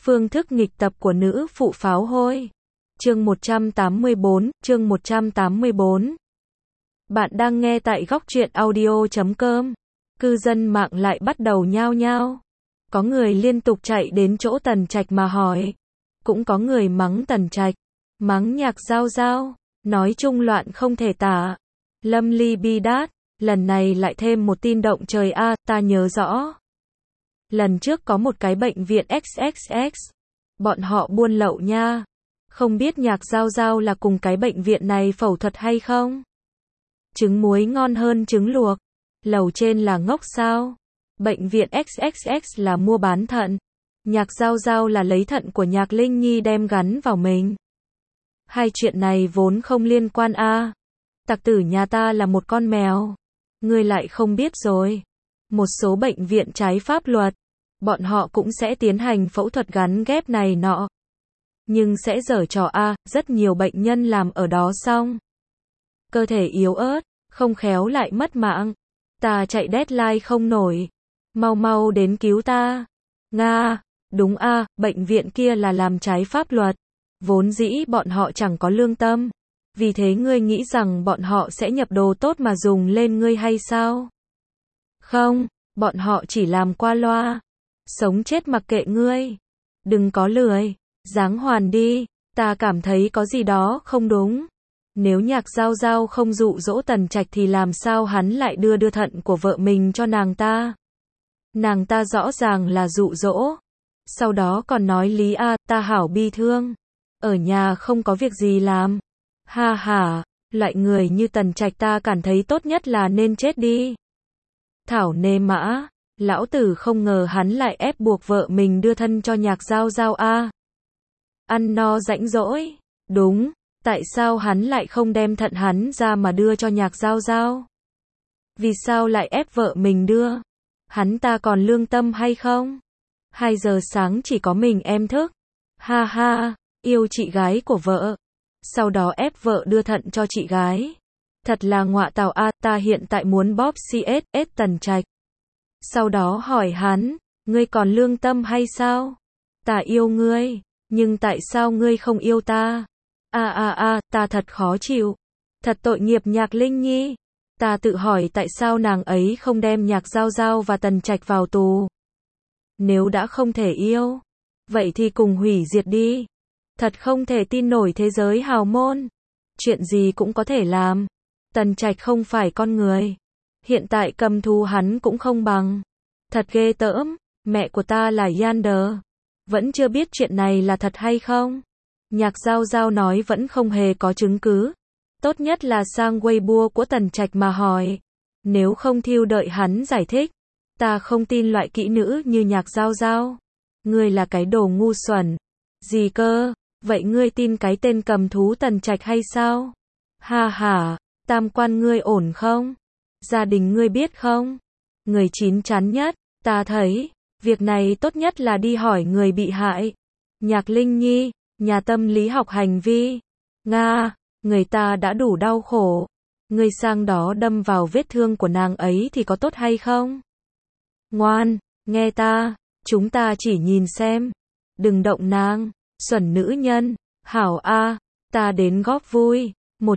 Phương thức nghịch tập của nữ phụ pháo hôi. Chương 184. Bạn đang nghe tại góc truyện audio.com. Cư dân mạng lại bắt đầu nhao nhao. Có người liên tục chạy đến chỗ Tần Trạch mà hỏi. Cũng có người mắng Tần Trạch, mắng Nhạc Giao Giao, nói chung loạn không thể tả. Lâm Ly bi đát, lần này lại thêm một tin động trời a, ta nhớ rõ. Lần trước có một cái bệnh viện XXX, bọn họ buôn lậu nha. Không biết Nhạc Giao Giao là cùng cái bệnh viện này phẫu thuật hay không? Trứng muối ngon hơn trứng luộc. Lầu trên là ngốc sao? Bệnh viện XXX là mua bán thận. Nhạc Giao Giao là lấy thận của Nhạc Linh Nhi đem gắn vào mình. Hai chuyện này vốn không liên quan a. Tặc tử nhà ta là một con mèo. Ngươi lại không biết rồi. Một số bệnh viện trái pháp luật, bọn họ cũng sẽ tiến hành phẫu thuật gắn ghép này nọ. Nhưng sẽ giở trò a, rất nhiều bệnh nhân làm ở đó xong. Cơ thể yếu ớt, không khéo lại mất mạng. Ta chạy deadline không nổi. Mau mau đến cứu ta. Nga, đúng a, bệnh viện kia là làm trái pháp luật. Vốn dĩ bọn họ chẳng có lương tâm. Vì thế ngươi nghĩ rằng bọn họ sẽ nhập đồ tốt mà dùng lên ngươi hay sao? Không, bọn họ chỉ làm qua loa. Sống chết mặc kệ ngươi. Đừng có lười. Giáng hoàn đi. Ta cảm thấy có gì đó không đúng. Nếu Nhạc Giao Giao không dụ dỗ Tần Trạch thì làm sao hắn lại đưa thận của vợ mình cho nàng ta? Nàng ta rõ ràng là dụ dỗ. Sau đó còn nói lý a, ta hảo bi thương. Ở nhà không có việc gì làm. Ha ha, loại người như Tần Trạch ta cảm thấy tốt nhất là nên chết đi. Thảo nê mã, lão tử không ngờ hắn lại ép buộc vợ mình đưa thân cho Nhạc Giao Giao a. Ăn no rãnh rỗi. Đúng, tại sao hắn lại không đem thận hắn ra mà đưa cho Nhạc Giao Giao? Vì sao lại ép vợ mình đưa? Hắn ta còn lương tâm hay không? 2 giờ sáng chỉ có mình em thức. Ha ha, yêu chị gái của vợ. Sau đó ép vợ đưa thận cho chị gái. Thật là ngọa tào a, ta hiện tại muốn bóp CSS Tần Trạch. Sau đó hỏi hắn, ngươi còn lương tâm hay sao? Ta yêu ngươi, nhưng tại sao ngươi không yêu ta? Ta thật khó chịu. Thật tội nghiệp Nhạc Linh Nhi. Ta tự hỏi tại sao nàng ấy không đem Nhạc Giao Giao và Tần Trạch vào tù. Nếu đã không thể yêu, vậy thì cùng hủy diệt đi. Thật không thể tin nổi thế giới hào môn. Chuyện gì cũng có thể làm. Tần Trạch không phải con người. Hiện tại cầm thú hắn cũng không bằng. Thật ghê tởm. Mẹ của ta là Yander. Vẫn chưa biết chuyện này là thật hay không. Nhạc Giao Giao nói vẫn không hề có chứng cứ. Tốt nhất là sang Weibo của Tần Trạch mà hỏi. Nếu không thiêu đợi hắn giải thích. Ta không tin loại kỹ nữ như Nhạc Giao Giao. Ngươi là cái đồ ngu xuẩn. Gì cơ? Vậy ngươi tin cái tên cầm thú Tần Trạch hay sao? Ha ha, tam quan ngươi ổn không? Gia đình ngươi biết không? Người chín chắn nhất, ta thấy, việc này tốt nhất là đi hỏi người bị hại. Nhạc Linh Nhi, nhà tâm lý học hành vi. Nga, người ta đã đủ đau khổ. Ngươi sang đó đâm vào vết thương của nàng ấy thì có tốt hay không? Ngoan, nghe ta, chúng ta chỉ nhìn xem. Đừng động nàng. Xuẩn nữ nhân, hảo a, ta đến góp vui,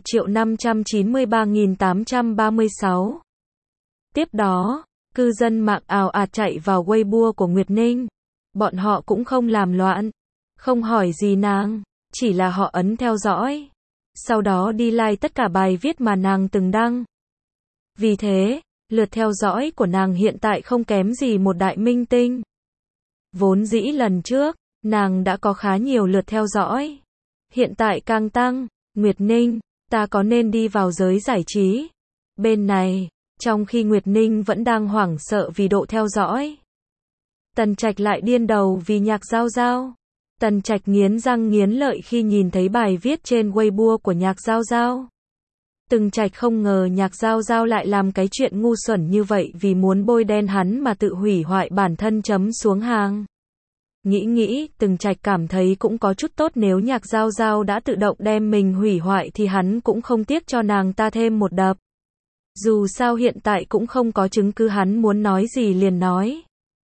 1.593.836. Tiếp đó, cư dân mạng ào ạt chạy vào Weibo của Nguyệt Ninh. Bọn họ cũng không làm loạn, không hỏi gì nàng, chỉ là họ ấn theo dõi. Sau đó đi like tất cả bài viết mà nàng từng đăng. Vì thế, lượt theo dõi của nàng hiện tại không kém gì một đại minh tinh. Vốn dĩ lần trước, nàng đã có khá nhiều lượt theo dõi. Hiện tại càng tăng. Nguyệt Ninh, ta có nên đi vào giới giải trí? Bên này, trong khi Nguyệt Ninh vẫn đang hoảng sợ vì độ theo dõi. Tần Trạch lại điên đầu vì Nhạc Giao Giao. Tần Trạch nghiến răng nghiến lợi khi nhìn thấy bài viết trên Weibo của Nhạc Giao Giao. Tần Trạch không ngờ Nhạc Giao Giao lại làm cái chuyện ngu xuẩn như vậy vì muốn bôi đen hắn mà tự hủy hoại bản thân chấm xuống hàng. Nghĩ, Tần Trạch cảm thấy cũng có chút tốt nếu Nhạc Giao Giao đã tự động đem mình hủy hoại thì hắn cũng không tiếc cho nàng ta thêm một đập. Dù sao hiện tại cũng không có chứng cứ hắn muốn nói gì liền nói.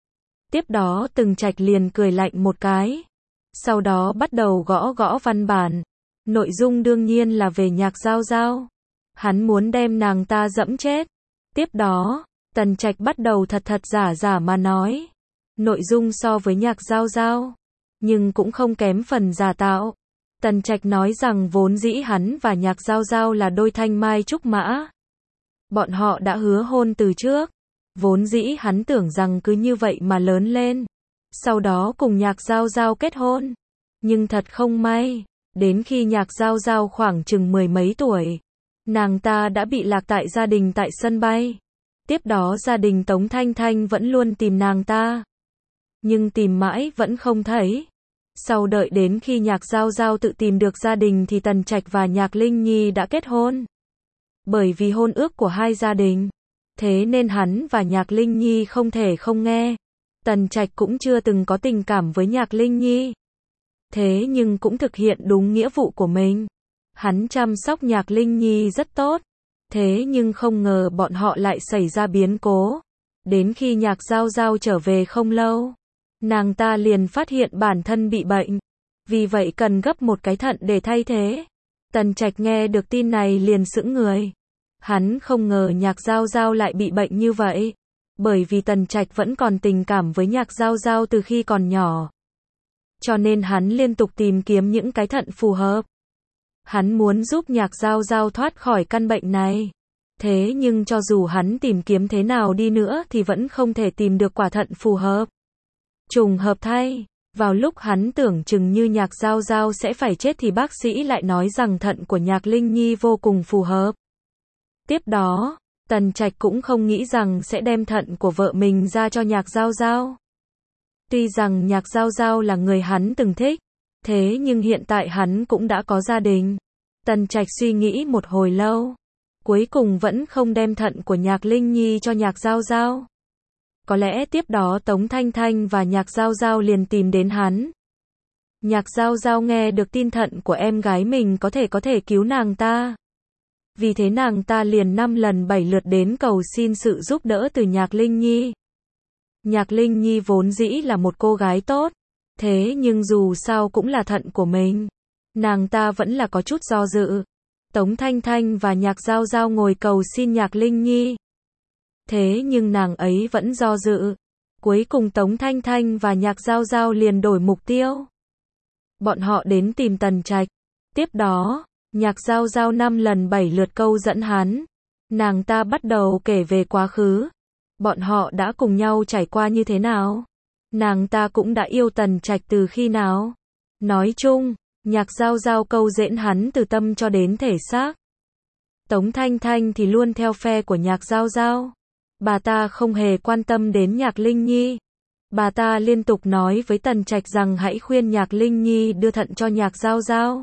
Tiếp đó Từng Trạch liền cười lạnh một cái. Sau đó bắt đầu gõ gõ văn bản. Nội dung đương nhiên là về Nhạc Giao Giao. Hắn muốn đem nàng ta dẫm chết. Tiếp đó, Tần Trạch bắt đầu thật thật giả giả mà nói. Nội dung so với Nhạc Giao Giao, nhưng cũng không kém phần giả tạo. Tần Trạch nói rằng vốn dĩ hắn và Nhạc Giao Giao là đôi thanh mai trúc mã. Bọn họ đã hứa hôn từ trước. Vốn dĩ hắn tưởng rằng cứ như vậy mà lớn lên. Sau đó cùng Nhạc Giao Giao kết hôn. Nhưng thật không may, đến khi Nhạc Giao Giao khoảng chừng 10 mấy tuổi, nàng ta đã bị lạc tại gia đình tại sân bay. Tiếp đó gia đình Tống Thanh Thanh vẫn luôn tìm nàng ta. Nhưng tìm mãi vẫn không thấy. Sau đợi đến khi Nhạc Giao Giao tự tìm được gia đình thì Tần Trạch và Nhạc Linh Nhi đã kết hôn. Bởi vì hôn ước của hai gia đình, thế nên hắn và Nhạc Linh Nhi không thể không nghe. Tần Trạch cũng chưa từng có tình cảm với Nhạc Linh Nhi. Thế nhưng cũng thực hiện đúng nghĩa vụ của mình. Hắn chăm sóc Nhạc Linh Nhi rất tốt. Thế nhưng không ngờ bọn họ lại xảy ra biến cố. Đến khi Nhạc Giao Giao trở về không lâu, nàng ta liền phát hiện bản thân bị bệnh. Vì vậy cần gấp một cái thận để thay thế. Tần Trạch nghe được tin này liền sững người. Hắn không ngờ Nhạc Giao Giao lại bị bệnh như vậy. Bởi vì Tần Trạch vẫn còn tình cảm với Nhạc Giao Giao từ khi còn nhỏ. Cho nên hắn liên tục tìm kiếm những cái thận phù hợp. Hắn muốn giúp Nhạc Giao Giao thoát khỏi căn bệnh này. Thế nhưng cho dù hắn tìm kiếm thế nào đi nữa thì vẫn không thể tìm được quả thận phù hợp. Trùng hợp thay, vào lúc hắn tưởng chừng như Nhạc Giao Giao sẽ phải chết thì bác sĩ lại nói rằng thận của Nhạc Linh Nhi vô cùng phù hợp. Tiếp đó, Tần Trạch cũng không nghĩ rằng sẽ đem thận của vợ mình ra cho Nhạc Giao Giao. Tuy rằng Nhạc Giao Giao là người hắn từng thích, thế nhưng hiện tại hắn cũng đã có gia đình. Tần Trạch suy nghĩ một hồi lâu, cuối cùng vẫn không đem thận của Nhạc Linh Nhi cho Nhạc Giao Giao. Có lẽ tiếp đó Tống Thanh Thanh và Nhạc Giao Giao liền tìm đến hắn. Nhạc Giao Giao nghe được tin thận của em gái mình có thể cứu nàng ta. Vì thế nàng ta liền 5 lần 7 lượt đến cầu xin sự giúp đỡ từ Nhạc Linh Nhi. Nhạc Linh Nhi vốn dĩ là một cô gái tốt, thế nhưng dù sao cũng là thận của mình. Nàng ta vẫn là có chút do dự. Tống Thanh Thanh và Nhạc Giao Giao ngồi cầu xin Nhạc Linh Nhi. Thế nhưng nàng ấy vẫn do dự. Cuối cùng Tống Thanh Thanh và Nhạc Giao Giao liền đổi mục tiêu. Bọn họ đến tìm Tần Trạch. Tiếp đó, Nhạc Giao Giao 5 lần 7 lượt câu dẫn hắn. Nàng ta bắt đầu kể về quá khứ. Bọn họ đã cùng nhau trải qua như thế nào? Nàng ta cũng đã yêu Tần Trạch từ khi nào? Nói chung, Nhạc Giao Giao câu dẫn hắn từ tâm cho đến thể xác. Tống Thanh Thanh thì luôn theo phe của Nhạc Giao Giao. Bà ta không hề quan tâm đến Nhạc Linh Nhi. Bà ta liên tục nói với Tần Trạch rằng hãy khuyên Nhạc Linh Nhi đưa thận cho Nhạc Giao Giao.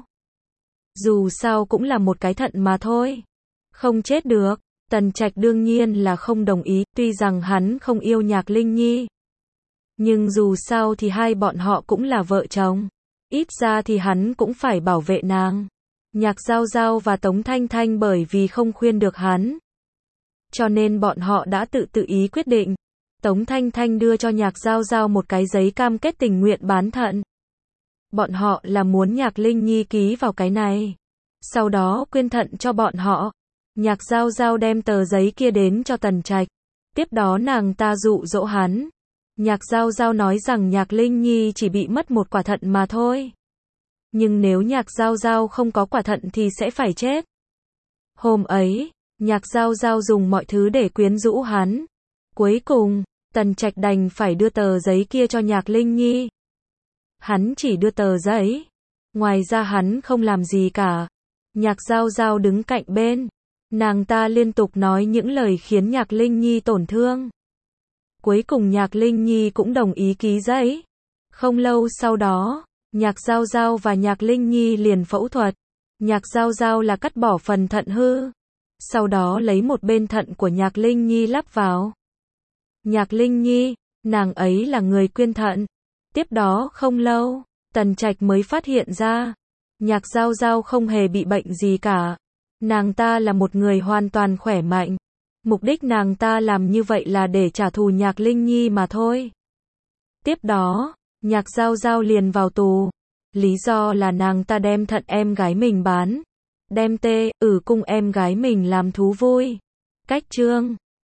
Dù sao cũng là một cái thận mà thôi. Không chết được. Tần Trạch đương nhiên là không đồng ý, tuy rằng hắn không yêu Nhạc Linh Nhi. Nhưng dù sao thì hai bọn họ cũng là vợ chồng. Ít ra thì hắn cũng phải bảo vệ nàng. Nhạc Giao Giao và Tống Thanh Thanh bởi vì không khuyên được hắn, cho nên bọn họ đã tự ý quyết định. Tống Thanh Thanh đưa cho Nhạc Giao Giao một cái giấy cam kết tình nguyện bán thận. Bọn họ là muốn Nhạc Linh Nhi ký vào cái này. Sau đó quyên thận cho bọn họ. Nhạc Giao Giao đem tờ giấy kia đến cho Tần Trạch. Tiếp đó nàng ta dụ dỗ hắn. Nhạc Giao Giao nói rằng Nhạc Linh Nhi chỉ bị mất một quả thận mà thôi. Nhưng nếu Nhạc Giao Giao không có quả thận thì sẽ phải chết. Hôm ấy, Nhạc Giao Giao dùng mọi thứ để quyến rũ hắn. Cuối cùng, Tần Trạch đành phải đưa tờ giấy kia cho Nhạc Linh Nhi. Hắn chỉ đưa tờ giấy. Ngoài ra hắn không làm gì cả. Nhạc Giao Giao đứng cạnh bên. Nàng ta liên tục nói những lời khiến Nhạc Linh Nhi tổn thương. Cuối cùng Nhạc Linh Nhi cũng đồng ý ký giấy. Không lâu sau đó, Nhạc Giao Giao và Nhạc Linh Nhi liền phẫu thuật. Nhạc Giao Giao là cắt bỏ phần thận hư. Sau đó lấy một bên thận của Nhạc Linh Nhi lắp vào. Nhạc Linh Nhi, nàng ấy là người quyên thận. Tiếp đó không lâu, Tần Trạch mới phát hiện ra. Nhạc Giao Giao không hề bị bệnh gì cả. Nàng ta là một người hoàn toàn khỏe mạnh. Mục đích nàng ta làm như vậy là để trả thù Nhạc Linh Nhi mà thôi. Tiếp đó, Nhạc Giao Giao liền vào tù. Lý do là nàng ta đem thận em gái mình bán. Đem cung em gái mình làm thú vui. Cách chương